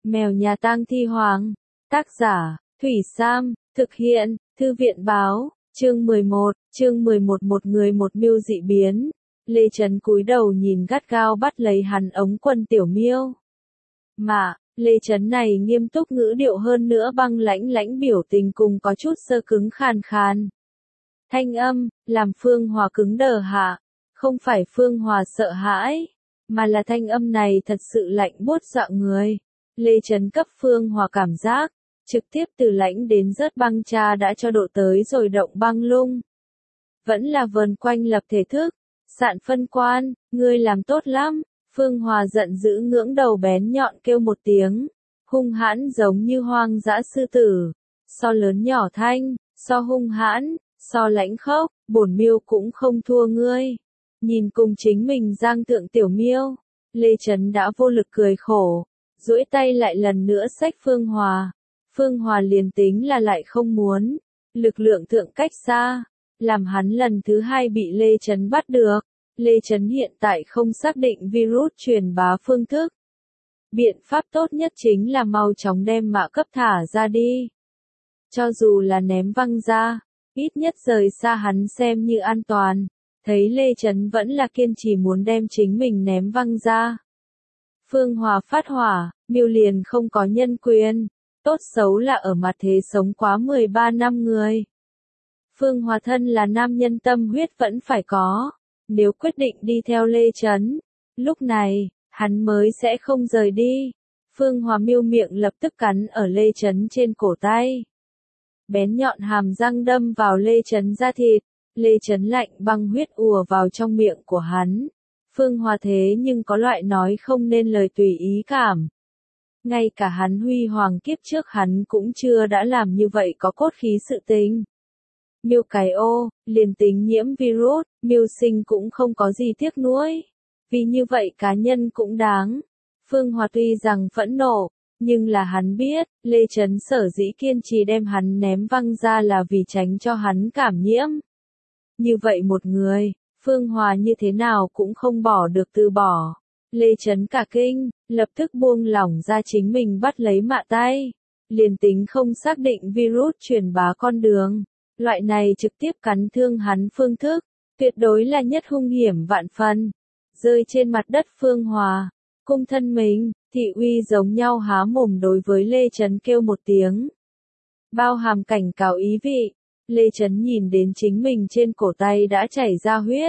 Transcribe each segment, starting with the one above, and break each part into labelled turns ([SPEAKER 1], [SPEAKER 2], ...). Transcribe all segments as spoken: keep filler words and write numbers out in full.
[SPEAKER 1] Mèo nhà tang thi hoàng. Tác giả, Thủy Sam, thực hiện, Thư viện báo, chương mười một, chương mười một một người một mưu dị biến. Lê Trấn cúi đầu nhìn gắt gao bắt lấy hắn ống quần Tiểu Miêu. Mà, Lê Trấn này nghiêm túc ngữ điệu hơn nữa băng lãnh lãnh biểu tình cùng có chút sơ cứng khàn khàn. Thanh âm, làm Phương Hòa cứng đờ hạ, không phải Phương Hòa sợ hãi, mà là thanh âm này thật sự lạnh buốt dọa người. Lê Trấn cấp Phương Hòa cảm giác, trực tiếp từ lãnh đến rớt băng cha đã cho độ tới rồi động băng lung. Vẫn là vờn quanh lập thể thức, sạn phân quan, ngươi làm tốt lắm. Phương Hòa giận dữ ngưỡng đầu bén nhọn kêu một tiếng, hung hãn giống như hoang dã sư tử, so lớn nhỏ thanh, so hung hãn, so lãnh khốc, bổn miêu cũng không thua ngươi. Nhìn cùng chính mình giang tượng Tiểu Miêu, Lê Trấn đã vô lực cười khổ, duỗi tay lại lần nữa xách Phương Hòa. Phương Hòa liền tính là lại không muốn, lực lượng thượng cách xa, làm hắn lần thứ hai bị Lê Trấn bắt được. Lê Trấn hiện tại không xác định virus truyền bá phương thức. Biện pháp tốt nhất chính là mau chóng đem mạ cấp thả ra đi. Cho dù là ném văng ra, ít nhất rời xa hắn xem như an toàn. Thấy Lê Trấn vẫn là kiên trì muốn đem chính mình ném văng ra. Phương Hòa phát hỏa, miêu liền không có nhân quyền, tốt xấu là ở mặt thế sống quá mười ba năm người. Phương Hòa thân là nam nhân tâm huyết vẫn phải có. Nếu quyết định đi theo Lê Trấn, lúc này, hắn mới sẽ không rời đi. Phương Hòa miêu miệng lập tức cắn ở Lê Trấn trên cổ tay. Bén nhọn hàm răng đâm vào Lê Trấn da thịt, Lê Trấn lạnh băng huyết ùa vào trong miệng của hắn. Phương Hòa thế nhưng có loại nói không nên lời tùy ý cảm. Ngay cả hắn huy hoàng kiếp trước hắn cũng chưa đã làm như vậy có cốt khí sự tình. Miêu cái ô, liền tính nhiễm virus, miêu sinh cũng không có gì tiếc nuối. Vì như vậy cá nhân cũng đáng. Phương Hòa tuy rằng phẫn nộ, nhưng là hắn biết, Lê Trấn sở dĩ kiên trì đem hắn ném văng ra là vì tránh cho hắn cảm nhiễm. Như vậy một người, Phương Hòa như thế nào cũng không bỏ được từ bỏ. Lê Trấn cả kinh, lập tức buông lỏng ra chính mình bắt lấy mạ tay. Liền tính không xác định virus truyền bá con đường. Loại này trực tiếp cắn thương hắn phương thức, tuyệt đối là nhất hung hiểm vạn phần. Rơi trên mặt đất Phương Hòa, cung thân mình, thị uy giống nhau há mồm đối với Lê Trấn kêu một tiếng. Bao hàm cảnh cáo ý vị, Lê Trấn nhìn đến chính mình trên cổ tay đã chảy ra huyết.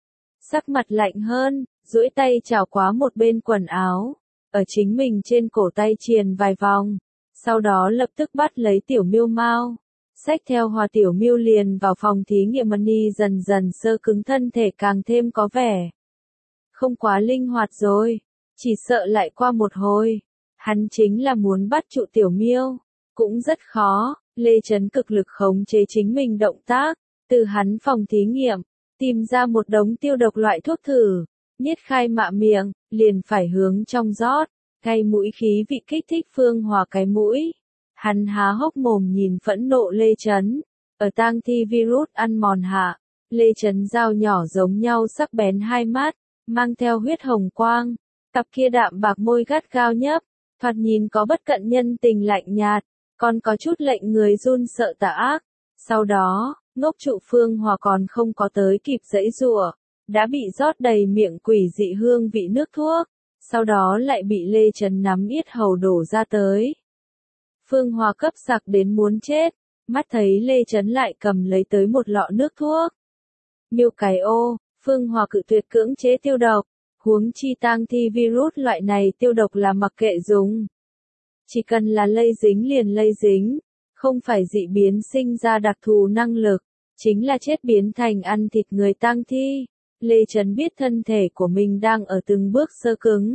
[SPEAKER 1] Sắc mặt lạnh hơn, duỗi tay chảo quá một bên quần áo, ở chính mình trên cổ tay triền vài vòng, sau đó lập tức bắt lấy Tiểu Miêu Mao. Xách theo Hòa Tiểu Miêu liền vào phòng thí nghiệm Money dần dần sơ cứng thân thể càng thêm có vẻ. Không quá linh hoạt rồi, chỉ sợ lại qua một hồi. Hắn chính là muốn bắt trụ Tiểu Miêu, cũng rất khó. Lê Trấn cực lực khống chế chính mình động tác, từ hắn phòng thí nghiệm, tìm ra một đống tiêu độc loại thuốc thử, niết khai mạ miệng, liền phải hướng trong rót, cay mũi khí vị kích thích Phương Hòa cái mũi. Hắn há hốc mồm nhìn phẫn nộ Lê Trấn, ở tang thi virus ăn mòn hạ, Lê Trấn dao nhỏ giống nhau sắc bén hai mắt, mang theo huyết hồng quang, cặp kia đạm bạc môi gắt gao nhấp, thoạt nhìn có bất cận nhân tình lạnh nhạt, còn có chút lệnh người run sợ tà ác. Sau đó, ngốc trụ Phương Hòa còn không có tới kịp giãy giụa, đã bị rót đầy miệng quỷ dị hương vị nước thuốc, sau đó lại bị Lê Trấn nắm yết hầu đổ ra tới. Phương Hòa cấp sặc đến muốn chết, mắt thấy Lê Trấn lại cầm lấy tới một lọ nước thuốc. Miêu cái ô, Phương Hòa cự tuyệt cưỡng chế tiêu độc, huống chi tang thi virus loại này tiêu độc là mặc kệ dùng. Chỉ cần là lây dính liền lây dính, không phải dị biến sinh ra đặc thù năng lực, chính là chết biến thành ăn thịt người tang thi. Lê Trấn biết thân thể của mình đang ở từng bước sơ cứng.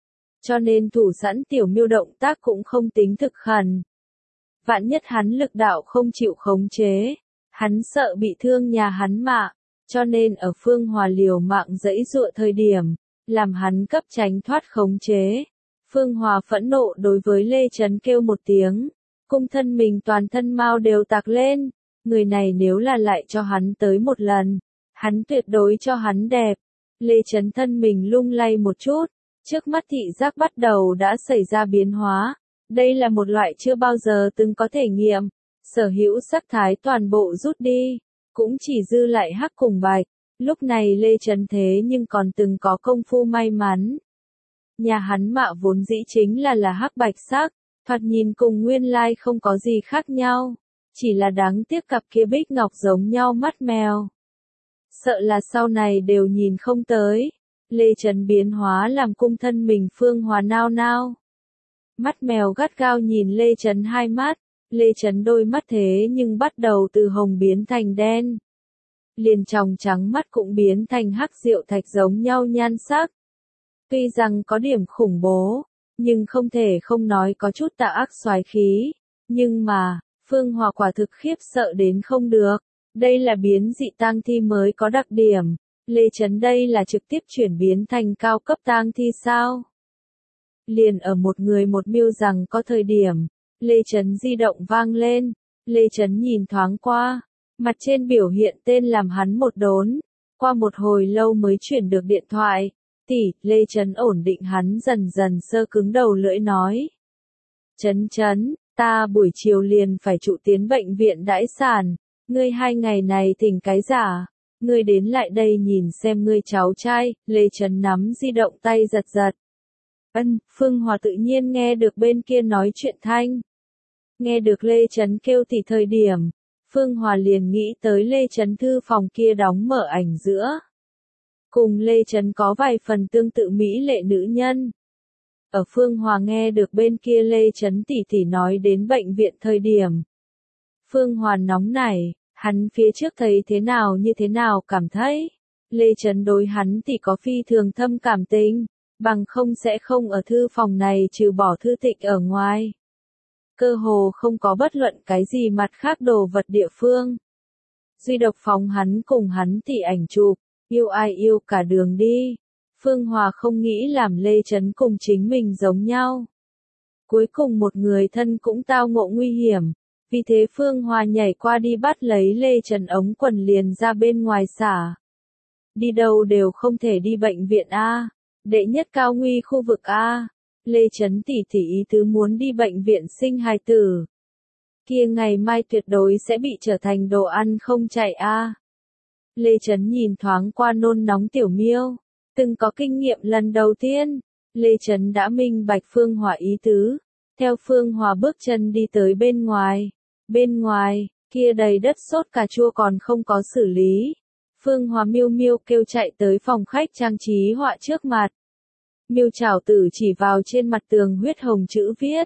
[SPEAKER 1] Cho nên thủ sẵn Tiểu Miêu động tác cũng không tính thực khẩn. Vạn nhất hắn lực đạo không chịu khống chế, hắn sợ bị thương nhà hắn mạ, cho nên ở Phương Hòa liều mạng giãy giụa thời điểm, làm hắn cấp tránh thoát khống chế. Phương Hòa phẫn nộ đối với Lê Trấn kêu một tiếng, cung thân mình toàn thân mau đều tạc lên, người này nếu là lại cho hắn tới một lần, hắn tuyệt đối cho hắn đẹp. Lê Trấn thân mình lung lay một chút, Trước mắt thị giác bắt đầu đã xảy ra biến hóa. Đây là một loại chưa bao giờ từng có thể nghiệm. Sở hữu sắc thái toàn bộ rút đi, cũng chỉ dư lại hắc cùng bạch. Lúc này Lê Trấn thế nhưng còn từng có công phu may mắn. Nhà hắn mạ vốn dĩ chính là là hắc bạch sắc, thoạt nhìn cùng nguyên lai không có gì khác nhau. Chỉ là đáng tiếc cặp kia bích ngọc giống nhau mắt mèo. Sợ là sau này đều nhìn không tới. Lê Trấn biến hóa làm cung thân mình Phương Hòa nao nao. Mắt mèo gắt gao nhìn Lê Trấn hai mắt. Lê Trấn đôi mắt thế nhưng bắt đầu từ hồng biến thành đen. Liền tròng trắng mắt cũng biến thành hắc diệu thạch giống nhau nhan sắc. Tuy rằng có điểm khủng bố, nhưng không thể không nói có chút tà ác soái khí. Nhưng mà, Phương Hòa quả thực khiếp sợ đến không được. Đây là biến dị tang thi mới có đặc điểm. Lê Trấn đây là trực tiếp chuyển biến thành cao cấp tang thi sao? Liền ở một người một miêu rằng có thời điểm, Lê Trấn di động vang lên. Lê Trấn nhìn thoáng qua, mặt trên biểu hiện tên làm hắn một đốn. Qua một hồi lâu mới chuyển được điện thoại. Tỷ, Lê Trấn ổn định hắn dần dần sơ cứng đầu lưỡi nói. Trấn Trấn, ta buổi chiều liền phải trụ tiến bệnh viện đãi sản. Ngươi hai ngày này thỉnh cái giả. Ngươi đến lại đây nhìn xem ngươi cháu trai. Lê Trấn nắm di động tay giật giật. Ân, Phương Hòa tự nhiên nghe được bên kia nói chuyện thanh. Nghe được Lê Trấn kêu tỷ thời điểm, Phương Hòa liền nghĩ tới Lê Trấn thư phòng kia đóng mở ảnh giữa. Cùng Lê Trấn có vài phần tương tự mỹ lệ nữ nhân. Ở Phương Hòa nghe được bên kia Lê Trấn tỷ tỷ nói đến bệnh viện thời điểm. Phương Hòa nóng nảy, hắn phía trước thấy thế nào như thế nào cảm thấy. Lê Trấn đối hắn tỷ có phi thường thâm cảm tình, bằng không sẽ không ở thư phòng này trừ bỏ thư tịch ở ngoài. Cơ hồ không có bất luận cái gì mặt khác đồ vật địa phương. Duy độc phóng hắn cùng hắn tỷ ảnh chụp, yêu ai yêu cả đường đi. Phương Hòa không nghĩ làm Lê Trấn cùng chính mình giống nhau. Cuối cùng một người thân cũng tao ngộ nguy hiểm, vì thế Phương Hòa nhảy qua đi bắt lấy Lê Trấn ống quần liền ra bên ngoài xả. Đi đâu đều không thể đi bệnh viện A, đệ nhất cao nguy khu vực A. Lê Trấn tỷ tỷ ý tứ muốn đi bệnh viện sinh hài tử. Kia ngày mai tuyệt đối sẽ bị trở thành đồ ăn không chạy A. Lê Trấn nhìn thoáng qua nôn nóng tiểu miêu. Từng có kinh nghiệm lần đầu tiên, Lê Trấn đã minh bạch Phương Hòa ý tứ. Theo Phương Hòa bước chân đi tới bên ngoài. Bên ngoài, kia đầy đất sốt cà chua còn không có xử lý. Phương Hòa miêu miêu kêu chạy tới phòng khách trang trí họa trước mặt. Miêu Trảo Tử chỉ vào trên mặt tường huyết hồng chữ viết.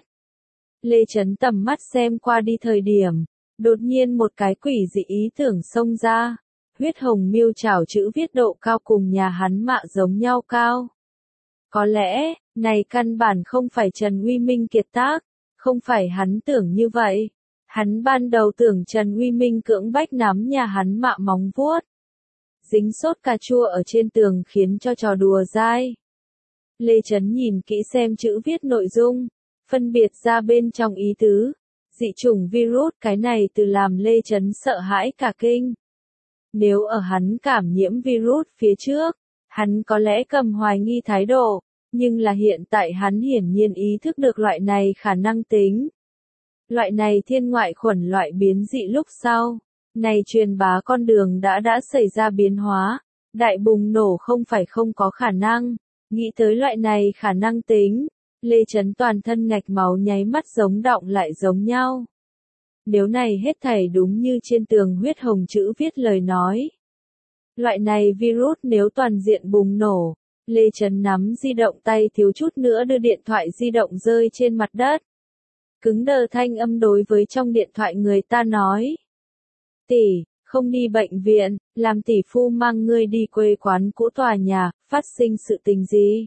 [SPEAKER 1] Lê Trấn tầm mắt xem qua đi thời điểm, đột nhiên một cái quỷ dị ý tưởng xông ra. Huyết hồng miêu trảo chữ viết độ cao cùng nhà hắn mạ giống nhau cao. Có lẽ, này căn bản không phải Trần Uy Minh kiệt tác, không phải hắn tưởng như vậy. Hắn ban đầu tưởng Trần Uy Minh cưỡng bách nắm nhà hắn mạ móng vuốt. Dính sốt cà chua ở trên tường khiến cho trò đùa dai. Lê Trấn nhìn kỹ xem chữ viết nội dung, phân biệt ra bên trong ý tứ. Dị chủng virus cái này từ làm Lê Trấn sợ hãi cả kinh. Nếu ở hắn cảm nhiễm virus phía trước, hắn có lẽ cầm hoài nghi thái độ, nhưng là hiện tại hắn hiển nhiên ý thức được loại này khả năng tính. Loại này thiên ngoại khuẩn loại biến dị lúc sau, này truyền bá con đường đã đã xảy ra biến hóa, đại bùng nổ không phải không có khả năng, nghĩ tới loại này khả năng tính, Lê Trấn toàn thân ngạch máu nháy mắt giống động lại giống nhau. Nếu này hết thảy đúng như trên tường huyết hồng chữ viết lời nói. Loại này virus nếu toàn diện bùng nổ, Lê Trấn nắm di động tay thiếu chút nữa đưa điện thoại di động rơi trên mặt đất. Cứng đờ thanh âm đối với trong điện thoại người ta nói. Tỷ, không đi bệnh viện, làm tỷ phu mang ngươi đi quê quán cũ tòa nhà, phát sinh sự tình gì?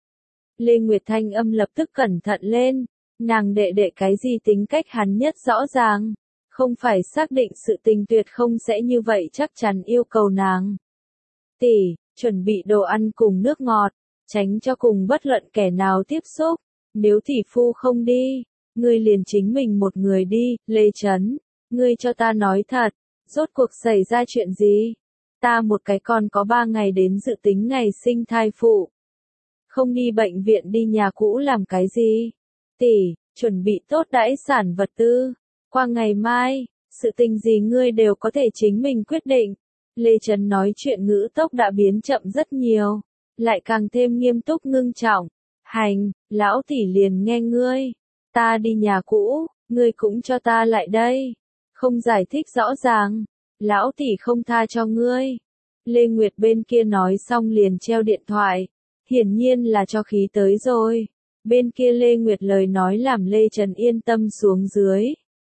[SPEAKER 1] Lê Nguyệt thanh âm lập tức cẩn thận lên. Nàng đệ đệ cái gì tính cách hắn nhất rõ ràng, không phải xác định sự tình tuyệt không sẽ như vậy chắc chắn yêu cầu nàng. Tỷ, chuẩn bị đồ ăn cùng nước ngọt, tránh cho cùng bất luận kẻ nào tiếp xúc, nếu tỷ phu không đi, ngươi liền chính mình một người đi. Lê Trấn, ngươi cho ta nói thật, rốt cuộc xảy ra chuyện gì? Ta một cái con có ba ngày đến dự tính ngày sinh thai phụ. Không đi bệnh viện đi nhà cũ làm cái gì? Tỷ, chuẩn bị tốt đãi sản vật tư. Qua ngày mai, sự tình gì ngươi đều có thể chính mình quyết định. Lê Trấn nói chuyện ngữ tốc đã biến chậm rất nhiều, lại càng thêm nghiêm túc ngưng trọng. Hành, lão tỷ liền nghe ngươi. Ta đi nhà cũ, ngươi cũng cho ta lại đây. Không giải thích rõ ràng, lão tỷ không tha cho ngươi. Lê Nguyệt bên kia nói xong liền treo điện thoại. Hiển nhiên là cho khí tới rồi. Bên kia Lê Nguyệt lời nói làm Lê Trấn yên tâm xuống dưới.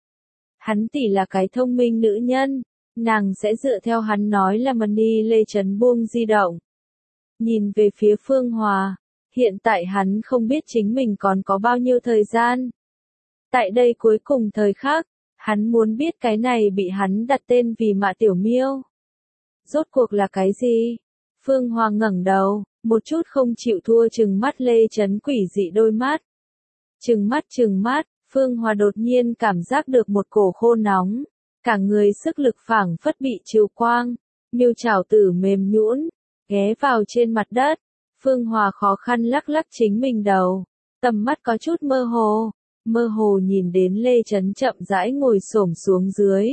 [SPEAKER 1] Hắn tỷ là cái thông minh nữ nhân, nàng sẽ dựa theo hắn nói là mà đi. Lê Trấn buông di động. Nhìn về phía Phương Hòa, hiện tại hắn không biết chính mình còn có bao nhiêu thời gian. Tại đây cuối cùng thời khắc, hắn muốn biết cái này bị hắn đặt tên vì Mạ Tiểu Miêu. Rốt cuộc là cái gì? Phương Hòa ngẩng đầu, một chút không chịu thua trừng mắt Lê Trấn quỷ dị đôi mắt. Trừng mắt trừng mắt, Phương Hòa đột nhiên cảm giác được một cổ khô nóng, cả người sức lực phảng phất bị chiếu quang, miêu chảo tử mềm nhũn, ghé vào trên mặt đất. Phương Hòa khó khăn lắc lắc chính mình đầu, tầm mắt có chút mơ hồ, mơ hồ nhìn đến Lê Trấn chậm rãi ngồi xổm xuống dưới.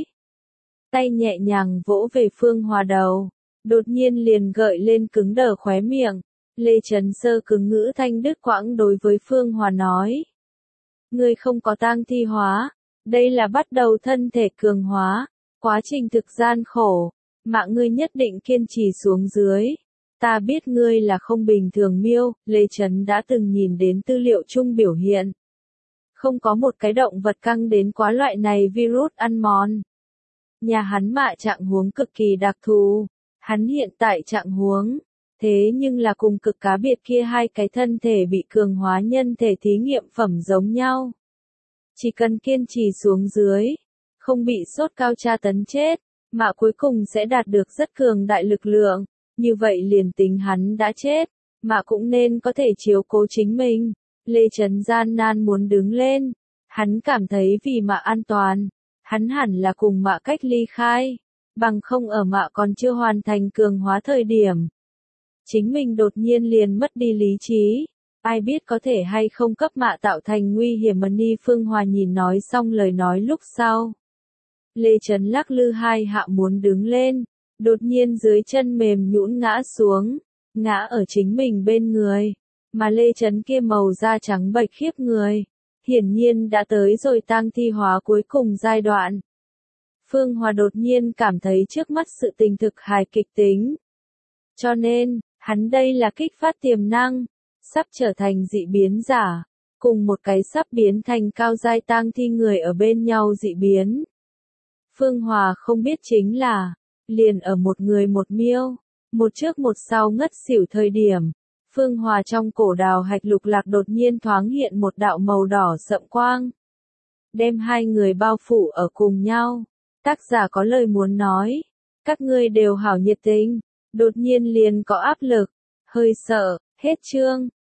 [SPEAKER 1] Tay nhẹ nhàng vỗ về Phương Hòa đầu, đột nhiên liền gợi lên cứng đờ khóe miệng. Lê Trấn sơ cứng ngữ thanh đứt quãng đối với Phương Hòa nói. Ngươi không có tang thi hóa, đây là bắt đầu thân thể cường hóa, quá trình thực gian khổ, mạng ngươi nhất định kiên trì xuống dưới. Ta biết ngươi là không bình thường miêu, Lê Trấn đã từng nhìn đến tư liệu chung biểu hiện. Không có một cái động vật căng đến quá loại này virus ăn mòn. Nhà hắn Mạ trạng huống cực kỳ đặc thù, hắn hiện tại trạng huống, thế nhưng là cùng cực cá biệt kia hai cái thân thể bị cường hóa nhân thể thí nghiệm phẩm giống nhau. Chỉ cần kiên trì xuống dưới, không bị sốt cao tra tấn chết, Mạ cuối cùng sẽ đạt được rất cường đại lực lượng, như vậy liền tính hắn đã chết, Mạ cũng nên có thể chiếu cố chính mình. Lê Trấn gian nan muốn đứng lên, hắn cảm thấy vì Mạ an toàn, hắn hẳn là cùng Mạ cách ly khai, bằng không ở Mạ còn chưa hoàn thành cường hóa thời điểm. Chính mình đột nhiên liền mất đi lý trí, ai biết có thể hay không cấp Mạ tạo thành nguy hiểm. Ni Phương Hòa nhìn nói xong lời nói lúc sau. Lê Trấn lắc lư hai hạ muốn đứng lên, đột nhiên dưới chân mềm nhũn ngã xuống, ngã ở chính mình bên người, mà Lê Trấn kia màu da trắng bệch khiếp người, hiển nhiên đã tới rồi tang thi hóa cuối cùng giai đoạn. Phương Hòa đột nhiên cảm thấy trước mắt sự tình thực hài kịch tính. Cho nên, hắn đây là kích phát tiềm năng, sắp trở thành dị biến giả, cùng một cái sắp biến thành cao giai tang thi người ở bên nhau dị biến. Phương Hòa không biết chính là, liền ở một người một miêu, một trước một sau ngất xỉu thời điểm, Phương Hòa trong cổ đào hạch lục lạc đột nhiên thoáng hiện một đạo màu đỏ sậm quang. Đem hai người bao phủ ở cùng nhau. Tác giả có lời muốn nói. Các ngươi đều hảo nhiệt tình. Đột nhiên liền có áp lực. Hơi sợ. Hết chương.